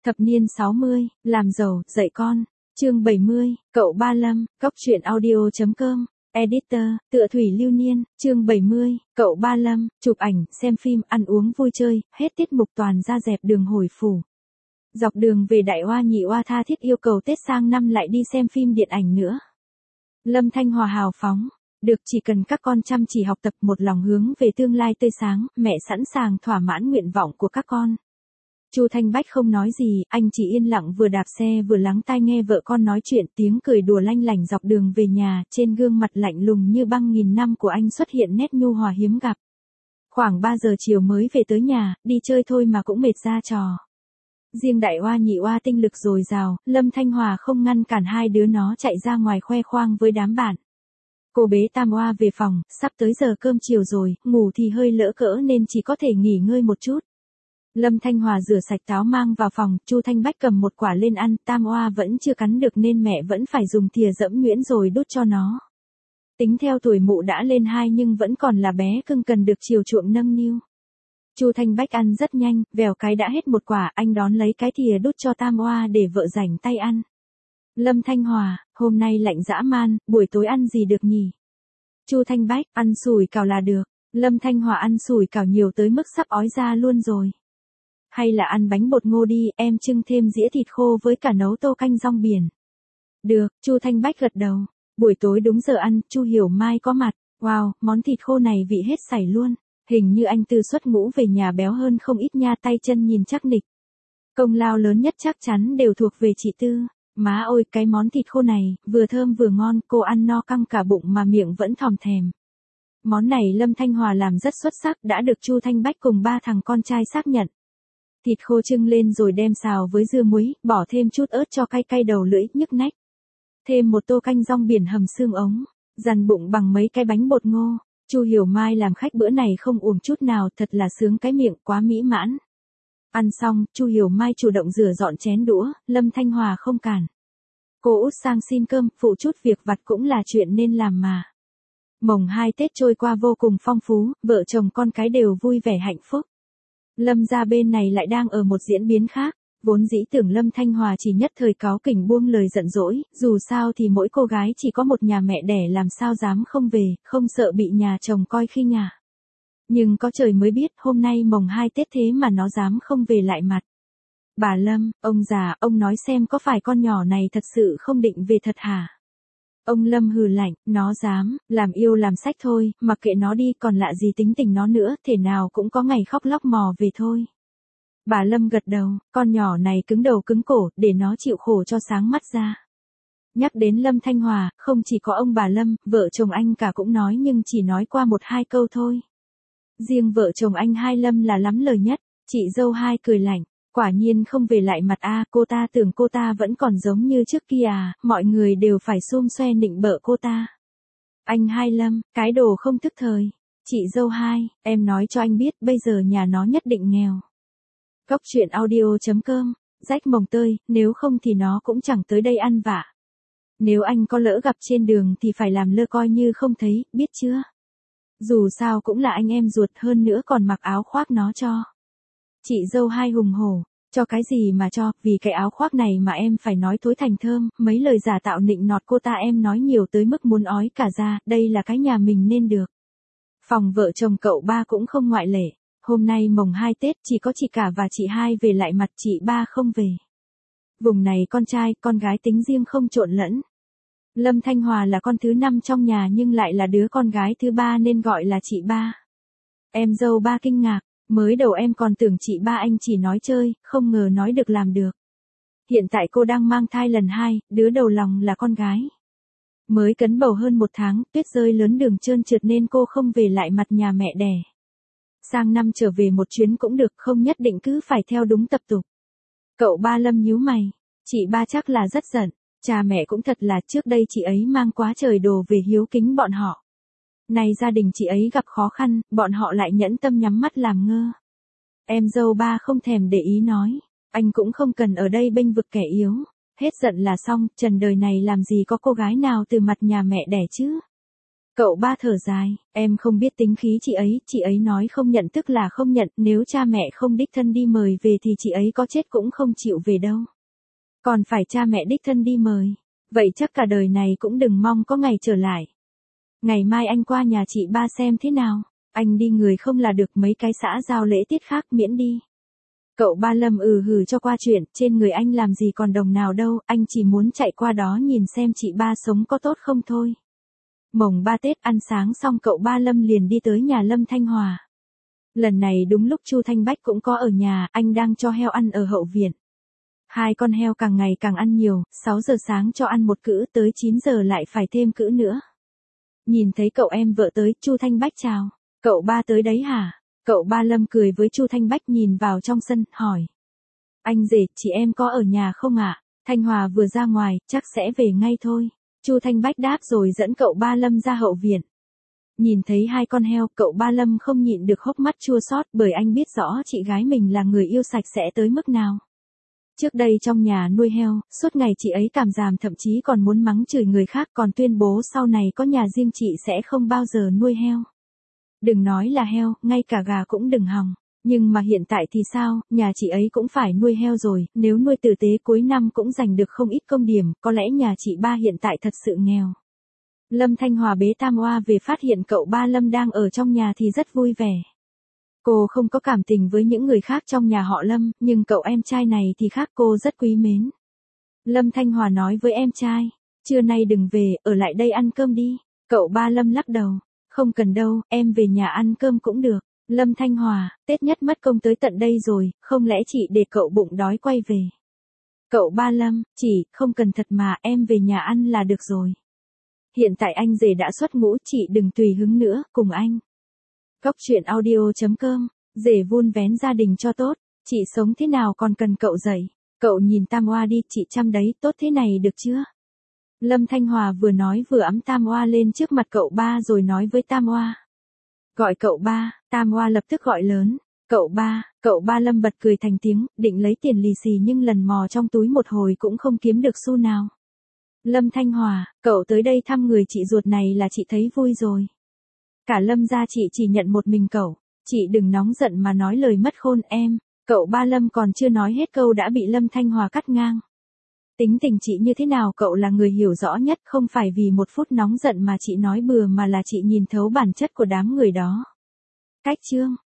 Thập niên 60, làm giàu, dạy con. Chương 70, cậu Ba Lâm, Cóc truyện audio.com. Editor, Tựa Thủy Lưu Niên. Chương 70, cậu Ba Lâm, chụp ảnh, xem phim, ăn uống vui chơi, hết tiết mục toàn ra dẹp đường hồi phủ. Dọc đường về Đại Oa Nhị Oa tha thiết yêu cầu Tết sang năm lại đi xem phim điện ảnh nữa. Lâm Thanh Hòa hào phóng. Được, chỉ cần các con chăm chỉ học tập, một lòng hướng về tương lai tươi sáng, mẹ sẵn sàng thỏa mãn nguyện vọng của các con. Chu Thanh Bách không nói gì, anh chỉ yên lặng vừa đạp xe vừa lắng tai nghe vợ con nói chuyện, tiếng cười đùa lanh lảnh dọc đường về nhà, trên gương mặt lạnh lùng như băng nghìn năm của anh xuất hiện nét nhu hòa hiếm gặp. Khoảng 3 giờ chiều mới về tới nhà, đi chơi thôi mà cũng mệt ra trò. Riêng Đại Oa Nhị Oa tinh lực dồi dào, Lâm Thanh Hòa không ngăn cản hai đứa nó chạy ra ngoài khoe khoang với đám bạn. Cô bế Tam Oa về phòng, sắp tới giờ cơm chiều rồi, ngủ thì hơi lỡ cỡ nên chỉ có thể nghỉ ngơi một chút. Lâm Thanh Hòa rửa sạch táo mang vào phòng, Chu Thanh Bách cầm một quả lên ăn, Tam Oa vẫn chưa cắn được nên mẹ vẫn phải dùng thìa dẫm nhuyễn rồi đút cho nó. Tính theo tuổi mụ đã lên 2 nhưng vẫn còn là bé cưng cần được chiều chuộng nâng niu. Chu Thanh Bách ăn rất nhanh, vèo cái đã hết một quả, anh đón lấy cái thìa đút cho Tam Oa để vợ rảnh tay ăn. Lâm Thanh Hòa, hôm nay lạnh dã man, buổi tối ăn gì được nhỉ? Chu Thanh Bách, ăn sủi cảo là được. Lâm Thanh Hòa ăn sủi cảo nhiều tới mức sắp ói ra luôn rồi. Hay là ăn bánh bột ngô đi, em trưng thêm dĩa thịt khô với cả nấu tô canh rong biển. Được, Chu Thanh Bách gật đầu. Buổi tối đúng giờ ăn, Chu Hiểu Mai có mặt. Wow, món thịt khô này vị hết sảy luôn. Hình như anh từ xuất ngũ về nhà béo hơn không ít nha, tay chân nhìn chắc nịch. Công lao lớn nhất chắc chắn đều thuộc về chị Tư. Má ơi, cái món thịt khô này, vừa thơm vừa ngon, cô ăn no căng cả bụng mà miệng vẫn thòm thèm. Món này Lâm Thanh Hòa làm rất xuất sắc, đã được Chu Thanh Bách cùng 3 thằng con trai xác nhận. Thịt khô trưng lên rồi đem xào với dưa muối, bỏ thêm chút ớt cho cay cay đầu lưỡi, nhức nách. Thêm một tô canh rong biển hầm xương ống, dằn bụng bằng mấy cái bánh bột ngô. Chu Hiểu Mai làm khách bữa này không uổng chút nào, thật là sướng cái miệng, quá mỹ mãn. Ăn xong, Chu Hiểu Mai chủ động rửa dọn chén đũa, Lâm Thanh Hòa không cản. Cô út sang xin cơm, phụ chút việc vặt cũng là chuyện nên làm mà. Mồng 2 Tết trôi qua vô cùng phong phú, vợ chồng con cái đều vui vẻ hạnh phúc. Lâm gia bên này lại đang ở một diễn biến khác, vốn dĩ tưởng Lâm Thanh Hòa chỉ nhất thời cáu kỉnh buông lời giận dỗi, dù sao thì mỗi cô gái chỉ có một nhà mẹ đẻ làm sao dám không về, không sợ bị nhà chồng coi khinh à. Nhưng có trời mới biết, hôm nay mồng 2 Tết thế mà nó dám không về lại mặt. Bà Lâm, ông già, ông nói xem có phải con nhỏ này thật sự không định về thật hả? Ông Lâm hừ lạnh, nó dám, làm yêu làm sách thôi, mặc kệ nó đi, còn lạ gì tính tình nó nữa, thể nào cũng có ngày khóc lóc mò về thôi. Bà Lâm gật đầu, con nhỏ này cứng đầu cứng cổ, để nó chịu khổ cho sáng mắt ra. Nhắc đến Lâm Thanh Hòa, không chỉ có ông bà Lâm, vợ chồng anh cả cũng nói nhưng chỉ nói qua 1-2 câu thôi. Riêng vợ chồng anh Hai Lâm là lắm lời nhất, chị dâu Hai cười lạnh. Quả nhiên không về lại mặt a, cô ta tưởng cô ta vẫn còn giống như trước kia à, mọi người đều phải xum xoe nịnh bợ cô ta. Anh Hai Lâm, cái đồ không thức thời. Chị dâu Hai, em nói cho anh biết bây giờ nhà nó nhất định nghèo. Cóc truyện audio.com, rách mồng tơi, nếu không thì nó cũng chẳng tới đây ăn vạ. Nếu anh có lỡ gặp trên đường thì phải làm lơ coi như không thấy, biết chưa? Dù sao cũng là anh em ruột, hơn nữa còn mặc áo khoác nó cho. Chị dâu Hai hùng hổ, cho cái gì mà cho, vì cái áo khoác này mà em phải nói thối thành thơm, mấy lời giả tạo nịnh nọt cô ta em nói nhiều tới mức muốn ói cả ra, đây là cái nhà mình nên được. Phòng vợ chồng cậu Ba cũng không ngoại lệ, hôm nay mồng 2 Tết chỉ có chị cả và chị Hai về lại mặt, chị Ba không về. Vùng này con trai, con gái tính riêng không trộn lẫn. Lâm Thanh Hòa là con thứ 5 trong nhà nhưng lại là đứa con gái thứ 3 nên gọi là chị Ba. Em dâu Ba kinh ngạc. Mới đầu em còn tưởng chị Ba anh chỉ nói chơi, không ngờ nói được làm được. Hiện tại cô đang mang thai lần 2, đứa đầu lòng là con gái. Mới cấn bầu hơn 1 tháng, tuyết rơi lớn đường trơn trượt nên cô không về lại mặt nhà mẹ đẻ. Sang năm trở về một chuyến cũng được, không nhất định cứ phải theo đúng tập tục. Cậu Ba Lâm nhíu mày, chị Ba chắc là rất giận, cha mẹ cũng thật là trước đây chị ấy mang quá trời đồ về hiếu kính bọn họ. Này gia đình chị ấy gặp khó khăn, bọn họ lại nhẫn tâm nhắm mắt làm ngơ. Em dâu Ba không thèm để ý nói, anh cũng không cần ở đây bênh vực kẻ yếu, hết giận là xong, trần đời này làm gì có cô gái nào từ mặt nhà mẹ đẻ chứ. Cậu ba thở dài, em không biết tính khí chị ấy nói không nhận tức là không nhận, nếu cha mẹ không đích thân đi mời về thì chị ấy có chết cũng không chịu về đâu. Còn phải cha mẹ đích thân đi mời, vậy chắc cả đời này cũng đừng mong có ngày trở lại. Ngày mai anh qua nhà chị ba xem thế nào, anh đi người không là được, mấy cái xã giao lễ tiết khác miễn đi. Cậu ba Lâm hừ cho qua chuyện, trên người anh làm gì còn đồng nào đâu, anh chỉ muốn chạy qua đó nhìn xem chị ba sống có tốt không thôi. Mồng 3 Tết ăn sáng xong cậu ba Lâm liền đi tới nhà Lâm Thanh Hòa. Lần này đúng lúc Chu Thanh Bách cũng có ở nhà, anh đang cho heo ăn ở hậu viện. Hai con heo càng ngày càng ăn nhiều, 6 giờ sáng cho ăn một cữ, tới 9 giờ lại phải thêm cữ nữa. Nhìn thấy cậu em vợ tới, Chu Thanh Bách chào, cậu ba tới đấy hả? Cậu ba Lâm cười với Chu Thanh Bách nhìn vào trong sân, hỏi. Anh rể, chị em có ở nhà không ạ? Thanh Hòa vừa ra ngoài, chắc sẽ về ngay thôi. Chu Thanh Bách đáp rồi dẫn cậu ba Lâm ra hậu viện. Nhìn thấy hai con heo, cậu ba Lâm không nhịn được hốc mắt chua xót, bởi anh biết rõ chị gái mình là người yêu sạch sẽ tới mức nào. Trước đây trong nhà nuôi heo, suốt ngày chị ấy cảm giảm, thậm chí còn muốn mắng chửi người khác, còn tuyên bố sau này có nhà riêng chị sẽ không bao giờ nuôi heo. Đừng nói là heo, ngay cả gà cũng đừng hòng. Nhưng mà hiện tại thì sao, nhà chị ấy cũng phải nuôi heo rồi, nếu nuôi tử tế cuối năm cũng giành được không ít công điểm, có lẽ nhà chị ba hiện tại thật sự nghèo. Lâm Thanh Hòa bế Tam Oa về phát hiện cậu ba Lâm đang ở trong nhà thì rất vui vẻ. Cô không có cảm tình với những người khác trong nhà họ Lâm, nhưng cậu em trai này thì khác, cô rất quý mến. Lâm Thanh Hòa nói với em trai, trưa nay đừng về, ở lại đây ăn cơm đi. Cậu ba Lâm lắc đầu, không cần đâu, em về nhà ăn cơm cũng được. Lâm Thanh Hòa, Tết nhất mất công tới tận đây rồi, không lẽ chị để cậu bụng đói quay về? Cậu ba Lâm, chị, không cần thật mà, em về nhà ăn là được rồi. Hiện tại anh rể đã xuất ngũ, chị đừng tùy hứng nữa, cùng anh. Cóc truyện audio.com, rể vun vén gia đình cho tốt, chị sống thế nào còn cần cậu dạy. Cậu nhìn Tam Oa đi, chị chăm đấy, tốt thế này được chưa? Lâm Thanh Hòa vừa nói vừa ẵm Tam Oa lên trước mặt cậu ba rồi nói với Tam Oa. Gọi cậu ba, Tam Oa lập tức gọi lớn. Cậu ba Lâm bật cười thành tiếng, định lấy tiền lì xì nhưng lần mò trong túi một hồi cũng không kiếm được xu nào. Lâm Thanh Hòa, cậu tới đây thăm người chị ruột này là chị thấy vui rồi. Cả Lâm gia chị chỉ nhận một mình cậu, chị đừng nóng giận mà nói lời mất khôn em. Cậu ba Lâm còn chưa nói hết câu đã bị Lâm Thanh Hòa cắt ngang. Tính tình chị như thế nào cậu là người hiểu rõ nhất, không phải vì một phút nóng giận mà chị nói bừa mà là chị nhìn thấu bản chất của đám người đó. Cách chương